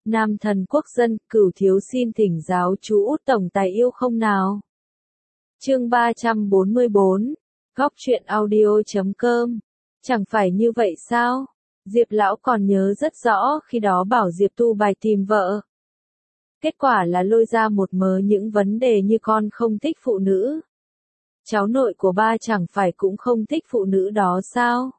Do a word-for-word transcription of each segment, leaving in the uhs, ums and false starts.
Nam thần quốc dân, Cửu thiếu xin thỉnh giáo chú Út tổng tài yêu không nào. Chương ba trăm bốn mươi bốn, Góc truyện audio chấm com. Chẳng phải như vậy sao? Diệp lão còn nhớ rất rõ khi đó bảo Diệp Tu Bạch tìm vợ. Kết quả là lôi ra một mớ những vấn đề như con không thích phụ nữ. Cháu nội của ba chẳng phải cũng không thích phụ nữ đó sao?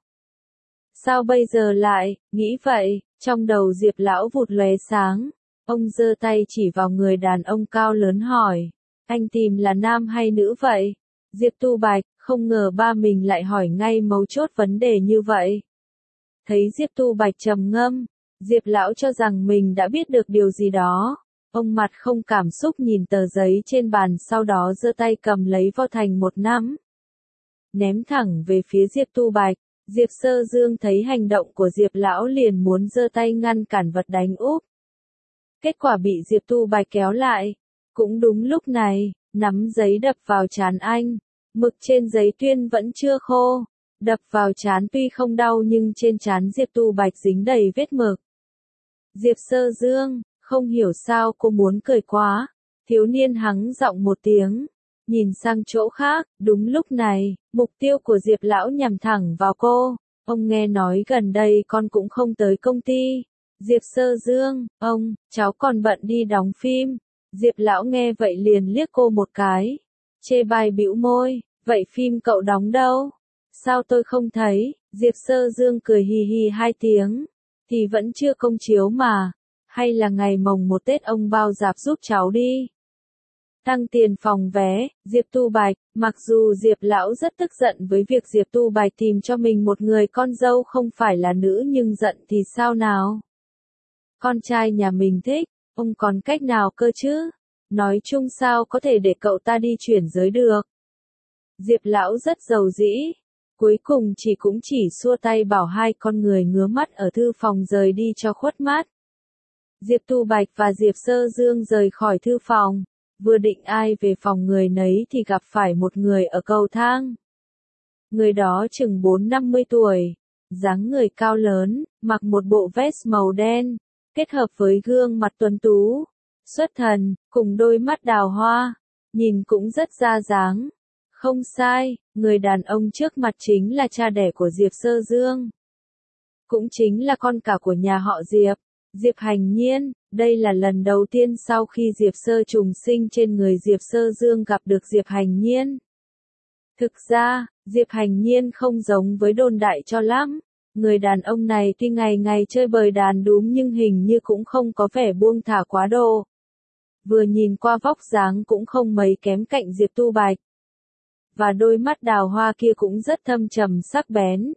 Sao bây giờ lại, nghĩ vậy, trong đầu Diệp lão vụt lóe sáng. Ông giơ tay chỉ vào người đàn ông cao lớn hỏi, anh tìm là nam hay nữ vậy? Diệp Tu Bạch, không ngờ ba mình lại hỏi ngay mấu chốt vấn đề như vậy. Thấy Diệp Tu Bạch trầm ngâm, Diệp lão cho rằng mình đã biết được điều gì đó. Ông mặt không cảm xúc nhìn tờ giấy trên bàn, sau đó giơ tay cầm lấy vo thành một nắm. Ném thẳng về phía Diệp Tu Bạch. Diệp Sơ Dương thấy hành động của Diệp lão liền muốn giơ tay ngăn cản vật đánh úp. Kết quả bị Diệp Tu Bạch kéo lại. Cũng đúng lúc này, nắm giấy đập vào trán anh. Mực trên giấy tuyên vẫn chưa khô. Đập vào trán tuy không đau nhưng trên trán Diệp Tu Bạch dính đầy vết mực. Diệp Sơ Dương, không hiểu sao cô muốn cười quá. Thiếu niên hắng giọng một tiếng. Nhìn sang chỗ khác, đúng lúc này, mục tiêu của Diệp lão nhằm thẳng vào cô. Ông nghe nói gần đây con cũng không tới công ty. Diệp Sơ Dương, ông, cháu còn bận đi đóng phim. Diệp lão nghe vậy liền liếc cô một cái. Chê bai bĩu môi, vậy phim cậu đóng đâu? Sao tôi không thấy? Diệp Sơ Dương cười hì hì hai tiếng. Thì vẫn chưa công chiếu mà. Hay là ngày mồng một Tết ông bao rạp giúp cháu đi. Tăng tiền phòng vé, Diệp Tu Bạch, mặc dù Diệp lão rất tức giận với việc Diệp Tu Bạch tìm cho mình một người con dâu không phải là nữ, nhưng giận thì sao nào? Con trai nhà mình thích, ông còn cách nào cơ chứ? Nói chung sao có thể để cậu ta đi chuyển giới được? Diệp lão rất giàu dĩ, cuối cùng chỉ cũng chỉ xua tay bảo hai con người ngứa mắt ở thư phòng rời đi cho khuất mắt. Diệp Tu Bạch và Diệp Sơ Dương rời khỏi thư phòng. Vừa định ai về phòng người nấy thì gặp phải một người ở cầu thang. Người đó chừng bốn năm mươi tuổi, dáng người cao lớn, mặc một bộ vest màu đen, kết hợp với gương mặt tuấn tú, xuất thần, cùng đôi mắt đào hoa, nhìn cũng rất ra dáng. Không sai, người đàn ông trước mặt chính là cha đẻ của Diệp Sơ Dương. Cũng chính là con cả của nhà họ Diệp, Diệp Hành Nhiên. Đây là lần đầu tiên sau khi Diệp Sơ trùng sinh trên người Diệp Sơ Dương gặp được Diệp Hành Nhiên. Thực ra, Diệp Hành Nhiên không giống với đồn đại cho lắm. Người đàn ông này tuy ngày ngày chơi bời đàn đúm nhưng hình như cũng không có vẻ buông thả quá độ. Vừa nhìn qua vóc dáng cũng không mấy kém cạnh Diệp Tu Bạch. Và đôi mắt đào hoa kia cũng rất thâm trầm sắc bén.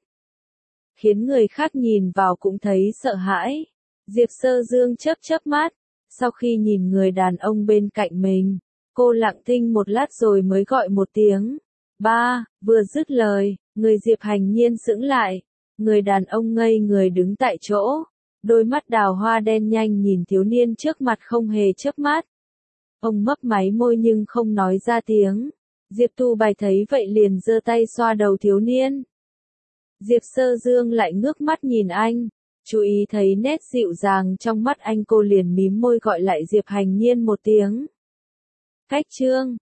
Khiến người khác nhìn vào cũng thấy sợ hãi. Diệp Sơ Dương chớp chớp mắt, sau khi nhìn người đàn ông bên cạnh mình, cô lặng thinh một lát rồi mới gọi một tiếng. Ba, vừa dứt lời, người Diệp Hành Nhiên sững lại, người đàn ông ngây người đứng tại chỗ, đôi mắt đào hoa đen nhanh nhìn thiếu niên trước mặt không hề chớp mắt. Ông mấp máy môi nhưng không nói ra tiếng. Diệp Tu Bạch thấy vậy liền giơ tay xoa đầu thiếu niên. Diệp Sơ Dương lại ngước mắt nhìn anh. Chú ý thấy nét dịu dàng trong mắt anh, cô liền mím môi gọi lại Diệp Hành Nhiên một tiếng. Cách chương,